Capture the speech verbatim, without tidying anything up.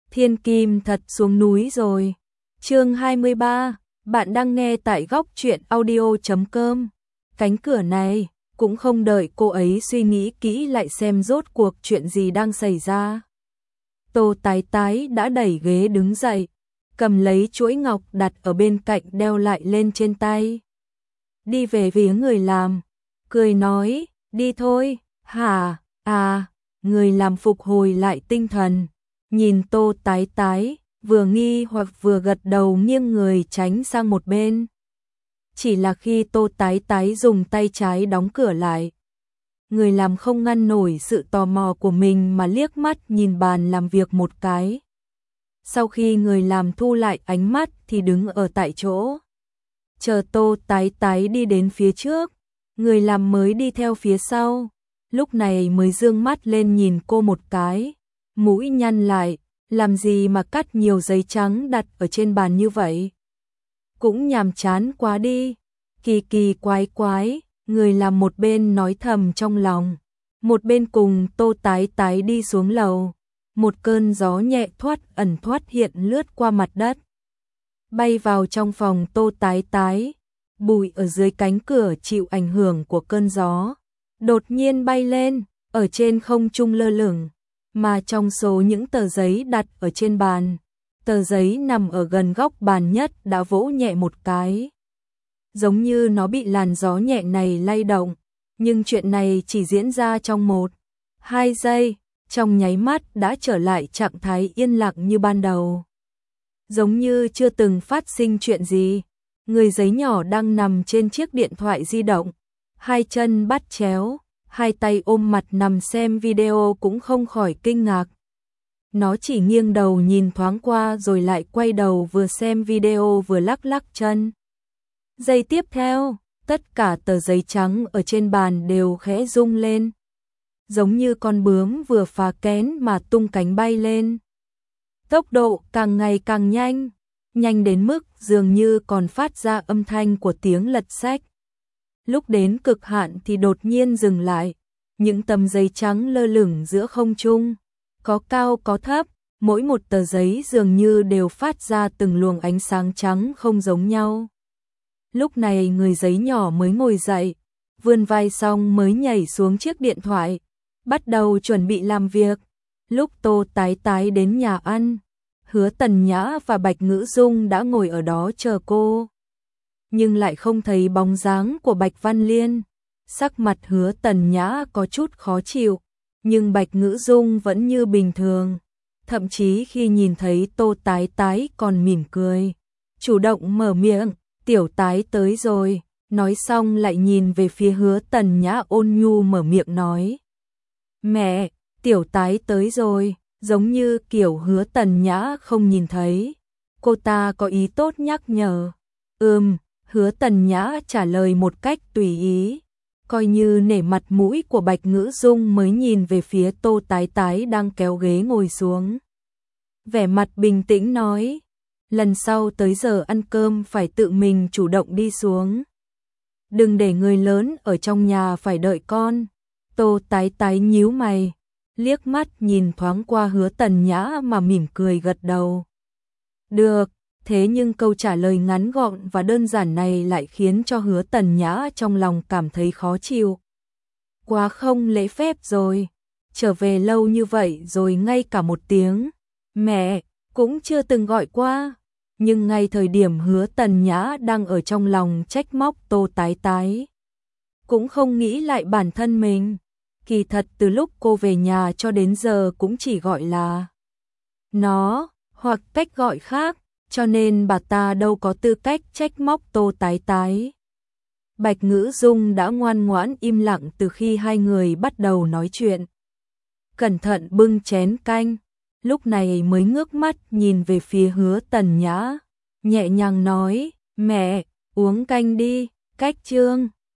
Thiên Kim thật xuống núi rồi. Chương hai mươi ba, bạn đang nghe tại góc truyện audio chấm com. Cánh cửa này, cũng không đợi cô ấy suy nghĩ kỹ lại xem rốt cuộc chuyện gì đang xảy ra. Tô Tái Tái đã đẩy ghế đứng dậy, cầm lấy chuỗi ngọc đặt ở bên cạnh đeo lại lên trên tay. Đi về phía người làm, cười nói, đi thôi, hả, à, người làm phục hồi lại tinh thần, nhìn Tô Tái Tái, vừa nghi hoặc vừa gật đầu nghiêng người tránh sang một bên. Chỉ là khi Tô Tái Tái dùng tay trái đóng cửa lại, người làm không ngăn nổi sự tò mò của mình mà liếc mắt nhìn bàn làm việc một cái. Sau khi người làm thu lại ánh mắt thì đứng ở tại chỗ. Chờ Tô Tái Tái đi đến phía trước, người làm mới đi theo phía sau, lúc này mới dương mắt lên nhìn cô một cái, mũi nhăn lại, làm gì mà cắt nhiều giấy trắng đặt ở trên bàn như vậy? Cũng nhàm chán quá đi, kỳ kỳ quái quái, người làm một bên nói thầm trong lòng, một bên cùng Tô Tái Tái đi xuống lầu. Một cơn gió nhẹ thoát ẩn thoát hiện lướt qua mặt đất, bay vào trong phòng Tô Tái Tái. Bụi ở dưới cánh cửa chịu ảnh hưởng của cơn gió, đột nhiên bay lên, ở trên không trung lơ lửng, mà trong số những tờ giấy đặt ở trên bàn, tờ giấy nằm ở gần góc bàn nhất đã vỗ nhẹ một cái. Giống như nó bị làn gió nhẹ này lay động, nhưng chuyện này chỉ diễn ra trong một, hai giây, trong nháy mắt đã trở lại trạng thái yên lặng như ban đầu. Giống như chưa từng phát sinh chuyện gì. Người giấy nhỏ đang nằm trên chiếc điện thoại di động, hai chân bắt chéo, hai tay ôm mặt nằm xem video cũng không khỏi kinh ngạc. Nó chỉ nghiêng đầu nhìn thoáng qua rồi lại quay đầu vừa xem video vừa lắc lắc chân. Giây tiếp theo, tất cả tờ giấy trắng ở trên bàn đều khẽ rung lên. Giống như con bướm vừa phá kén mà tung cánh bay lên. Tốc độ càng ngày càng nhanh. Nhanh đến mức dường như còn phát ra âm thanh của tiếng lật sách. Lúc đến cực hạn thì đột nhiên dừng lại, những tấm giấy trắng lơ lửng giữa không trung, có cao có thấp, mỗi một tờ giấy dường như đều phát ra từng luồng ánh sáng trắng không giống nhau. Lúc này người giấy nhỏ mới ngồi dậy, vươn vai xong mới nhảy xuống chiếc điện thoại, bắt đầu chuẩn bị làm việc. Lúc Tô Tái Tái đến nhà ăn, Hứa Tần Nhã và Bạch Ngữ Dung đã ngồi ở đó chờ cô. Nhưng lại không thấy bóng dáng của Bạch Văn Liên. Sắc mặt Hứa Tần Nhã có chút khó chịu, nhưng Bạch Ngữ Dung vẫn như bình thường. Thậm chí khi nhìn thấy Tô Tái Tái còn mỉm cười, chủ động mở miệng, tiểu Tái tới rồi. Nói xong lại nhìn về phía Hứa Tần Nhã ôn nhu mở miệng nói. Mẹ, tiểu Tái tới rồi. Giống như kiểu Hứa Tần Nhã không nhìn thấy. Cô ta có ý tốt nhắc nhở. Ừm, Hứa Tần Nhã trả lời một cách tùy ý. Coi như nể mặt mũi của Bạch Ngữ Dung mới nhìn về phía Tô Tái Tái đang kéo ghế ngồi xuống. Vẻ mặt bình tĩnh nói. Lần sau tới giờ ăn cơm phải tự mình chủ động đi xuống. Đừng để người lớn ở trong nhà phải đợi con. Tô Tái Tái nhíu mày, liếc mắt nhìn thoáng qua Hứa Tần Nhã mà mỉm cười gật đầu. Được, thế nhưng câu trả lời ngắn gọn và đơn giản này lại khiến cho Hứa Tần Nhã trong lòng cảm thấy khó chịu. Quá không lễ phép rồi, trở về lâu như vậy rồi ngay cả một tiếng mẹ cũng chưa từng gọi qua. Nhưng ngay thời điểm Hứa Tần Nhã đang ở trong lòng trách móc Tô Tái Tái, cũng không nghĩ lại bản thân mình. Kỳ thật từ lúc cô về nhà cho đến giờ cũng chỉ gọi là nó, hoặc cách gọi khác, cho nên bà ta đâu có tư cách trách móc Tô Tái Tái. Bạch Ngữ Dung đã ngoan ngoãn im lặng từ khi hai người bắt đầu nói chuyện. Cẩn thận bưng chén canh, lúc này mới ngước mắt nhìn về phía Hứa Tần Nhã, nhẹ nhàng nói, mẹ, uống canh đi, cách chương.